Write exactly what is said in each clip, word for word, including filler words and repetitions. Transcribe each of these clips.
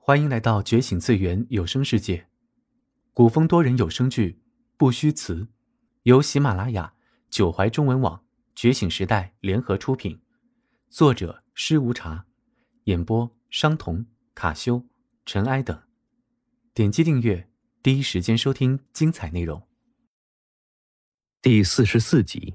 欢迎来到觉醒次元有声世界，古风多人有声剧《不虚词》，由喜马拉雅、九怀中文网、觉醒时代联合出品，作者施无茶，演播商童、卡修、尘埃等。点击订阅，第一时间收听精彩内容。 第四十四集。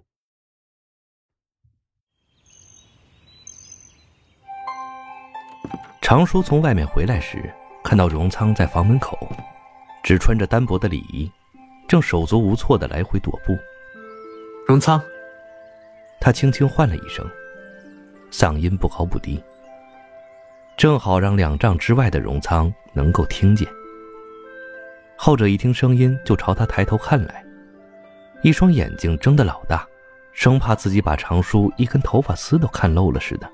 常叔从外面回来时，看到荣仓在房门口，只穿着单薄的礼衣，正手足无措地来回踱步。 荣仓， 他轻轻唤了一声，嗓音不高不低，正好让两丈之外的荣仓能够听见。后者一听声音，就朝他抬头看来，一双眼睛睁得老大，生怕自己把常叔一根头发丝都看漏了似的。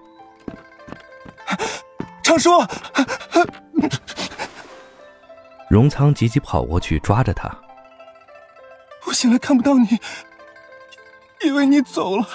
常叔！ 荣仓急急跑过去抓着他。 我醒来看不到你，以为你走了。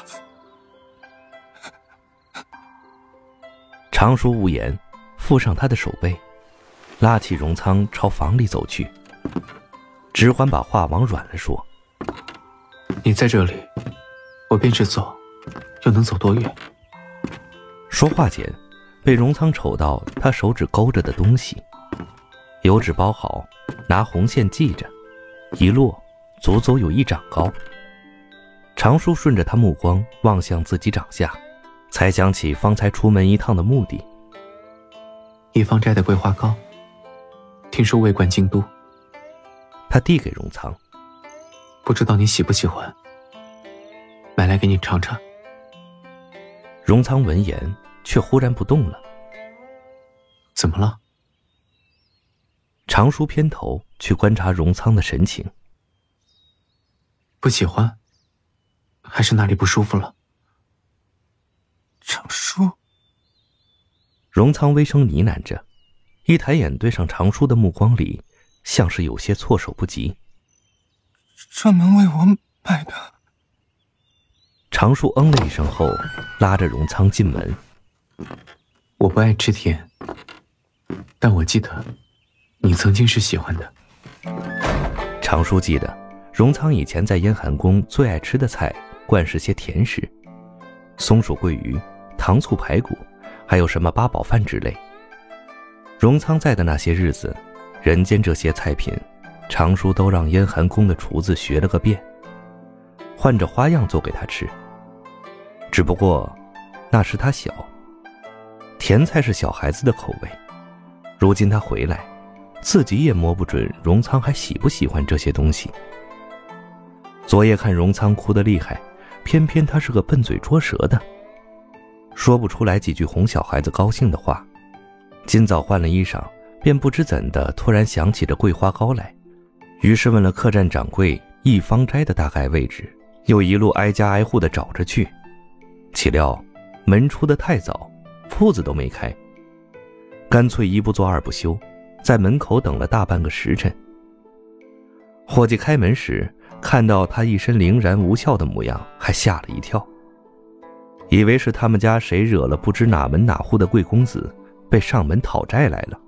常叔无言，附上他的手背，拉起荣仓朝房里走去，只管把话往软了说。 你在这里，我便是走，又能走多远？ 说话间，被荣仓瞅到他手指勾着的东西，油纸包好，拿红线系着，一摞足足有一掌高。常叔顺着他目光望向自己掌下，才想起方才出门一趟的目的。 一方斋的桂花糕，听说未冠京都。 他递给荣仓， 不知道你喜不喜欢，买来给你尝尝。 荣仓闻言却忽然不动了。 怎么了？ 常叔偏头去观察荣仓的神情。 不喜欢？还是哪里不舒服了？ 常叔。 荣仓微声呢喃着，一抬眼对上常叔的目光里，像是有些措手不及。 专门为我买的。 常叔嗯了一声后，拉着荣仓进门。 我不爱吃甜，但我记得你曾经是喜欢的。 常叔记得荣仓以前在燕寒宫最爱吃的菜惯是些甜食，松鼠桂鱼、糖醋排骨，还有什么八宝饭之类。荣仓在的那些日子，人间这些菜品常叔都让燕寒宫的厨子学了个遍，换着花样做给他吃。只不过那时他小，甜菜是小孩子的口味，如今他回来，自己也摸不准荣仓还喜不喜欢这些东西。昨夜看荣仓哭得厉害，偏偏他是个笨嘴拙舌的，说不出来几句哄小孩子高兴的话。今早换了衣裳，便不知怎的突然想起这桂花糕来，于是问了客栈掌柜一方斋的大概位置，又一路挨家挨户的找着去。岂料门出得太早，铺子都没开，干脆一不做二不休，在门口等了大半个时辰。伙计开门时看到他一身凛然无笑的模样，还吓了一跳，以为是他们家谁惹了不知哪门哪户的贵公子，被上门讨债来了。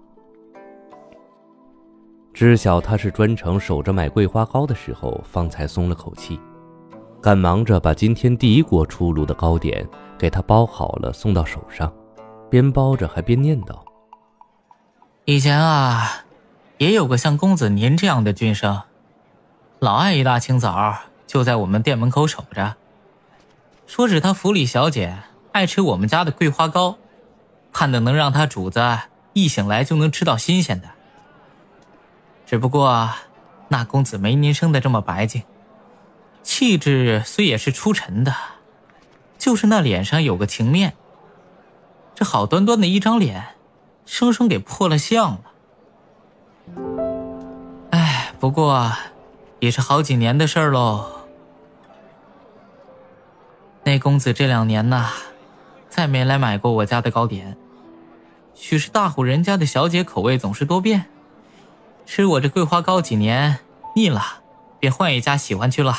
知晓他是专程守着买桂花糕的时候，方才松了口气，赶忙着把今天第一锅出炉的糕点给他包好了送到手上，边包着还边念叨： 以前啊，也有个像公子您这样的君生，老爱一大清早就在我们店门口守着，说是他府里小姐爱吃我们家的桂花糕，盼的能让他主子一醒来就能吃到新鲜的。只不过那公子没您生的这么白净，气质虽也是出尘的，就是那脸上有个情面，这好端端的一张脸生生给破了相了。哎，不过也是好几年的事儿喽。那公子这两年呐，再没来买过我家的糕点，许是大户人家的小姐口味总是多变，吃我这桂花糕几年腻了，便换一家喜欢去了。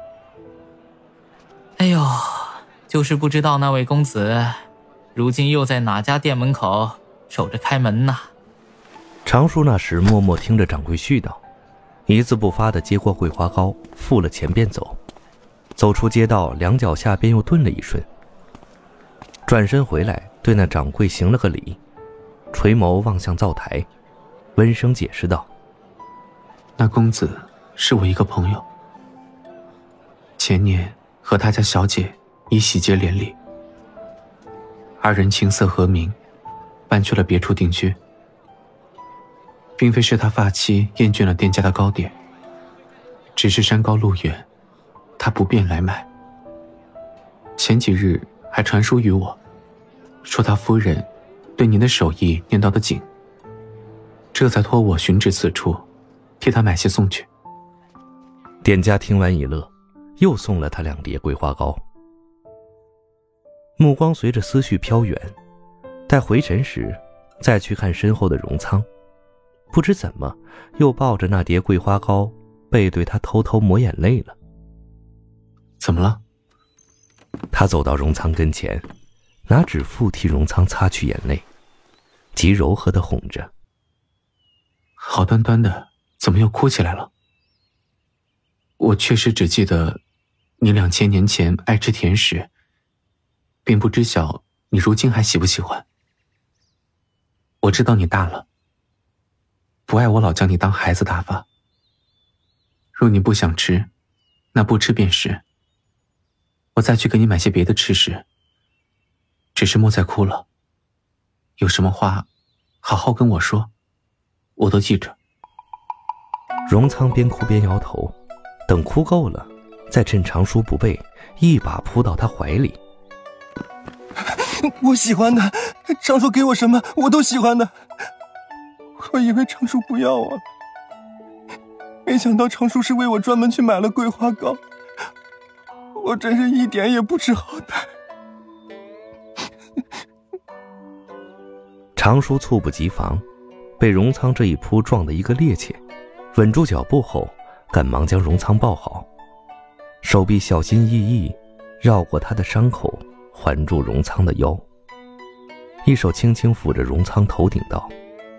哎呦，就是不知道那位公子如今又在哪家店门口守着开门呢？ 常叔那时默默听着掌柜絮叨，一字不发地接过桂花糕，付了钱便走。走出街道，两脚下便又顿了一瞬，转身回来对那掌柜行了个礼，垂眸望向灶台，温声解释道： 那公子是我一个朋友，前年和他家小姐已喜结连理，二人情色和鸣，搬去了别处定居。并非是他发妻厌倦了店家的糕点，只是山高路远，他不便来买。前几日还传书于我，说他夫人对您的手艺念叨得紧，这才托我寻至此处，替他买些送去。 店家听完一乐，又送了他两碟桂花糕。目光随着思绪飘远，待回神时，再去看身后的荣仓，不知怎么又抱着那碟桂花糕，背对他偷偷抹眼泪了。 怎么了？ 他走到荣仓跟前，拿指腹替荣仓擦去眼泪，极柔和地哄着： 好端端的，怎么又哭起来了？我确实只记得你两千年前爱吃甜食，并不知晓你如今还喜不喜欢。我知道你大了，不爱我老将你当孩子打发。若你不想吃，那不吃便是。我再去给你买些别的吃食。只是莫再哭了，有什么话好好跟我说，我都记着。 荣仓边哭边摇头，等哭够了，再趁常叔不备，一把扑到他怀里。 我喜欢的，常叔给我什么我都喜欢的。我以为常叔不要我了，没想到常叔是为我专门去买了桂花糕，我真是一点也不知好歹。 常叔猝不及防，被荣仓这一扑撞得一个趔趄，稳住脚步后，赶忙将荣仓抱好，手臂小心翼翼绕过他的伤口，环住荣仓的腰，一手轻轻抚着荣仓头顶道：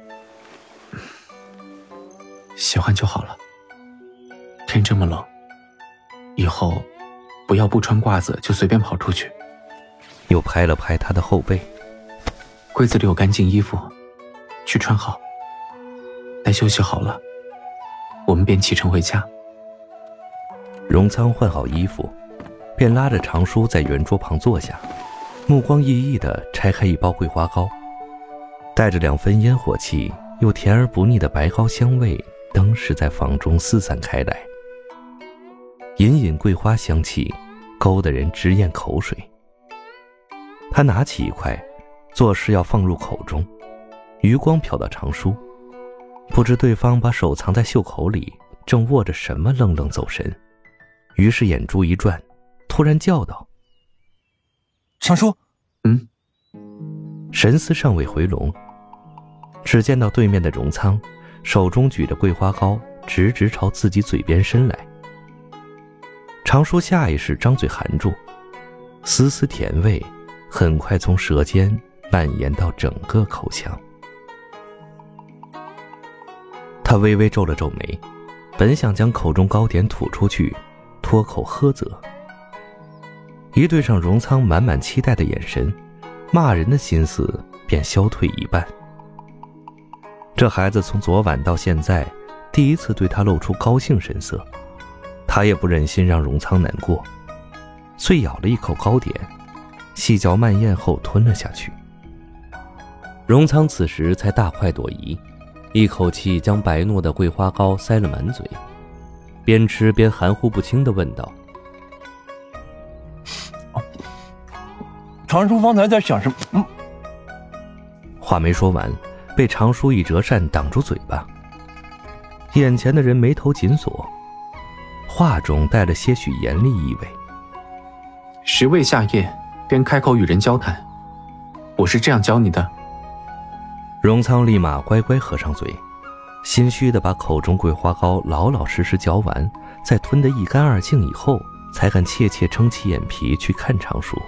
喜欢就好了。天这么冷，以后不要不穿褂子就随便跑出去。 又拍了拍他的后背， 柜子里有干净衣服，去穿好。待休息好了，我们便启程回家。 荣仓换好衣服，便拉着常叔在圆桌旁坐下，目光熠熠地拆开一包桂花糕，带着两分烟火气又甜而不腻的白糕香味，登时在房中四散开来。隐隐桂花香气勾得人直咽口水。他拿起一块，作势要放入口中，余光瞟到常叔，不知对方把手藏在袖口里，正握着什么愣愣走神，于是眼珠一转，突然叫道： 常叔。 嗯。 神思尚未回笼，只见到对面的荣仓手中举着桂花糕，直直朝自己嘴边伸来。常叔下意识张嘴含住，丝丝甜味很快从舌尖蔓延到整个口腔。他微微皱了皱眉，本想将口中糕点吐出去，脱口呵责，一对上荣仓满满期待的眼神，骂人的心思便消退一半。这孩子从昨晚到现在第一次对他露出高兴神色，他也不忍心让荣仓难过，遂咬了一口糕点，细嚼慢咽后吞了下去。荣仓此时才大快朵颐，一口气将白糯的桂花糕塞了满嘴，边吃边含糊不清地问道： 常叔方才在想什么？嗯。 话没说完，被常叔一折扇挡住嘴巴。眼前的人眉头紧锁，话中带了些许严厉意味。 食未下咽，便开口与人交谈，我是这样教你的。 荣仓立马乖乖合上嘴，心虚地把口中桂花糕老老实实嚼完，再吞得一干二净以后，才敢怯怯撑起眼皮去看常叔。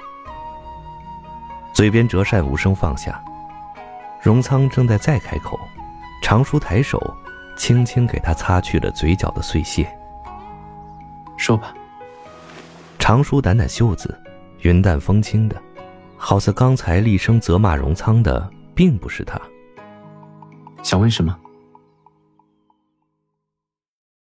嘴边折扇无声放下，荣仓正在再开口， 常叔抬手轻轻给他擦去了嘴角的碎屑。 说吧。 常叔掸掸袖子，云淡风轻的，好似刚才厉声责骂荣仓的并不是他。 想问什么？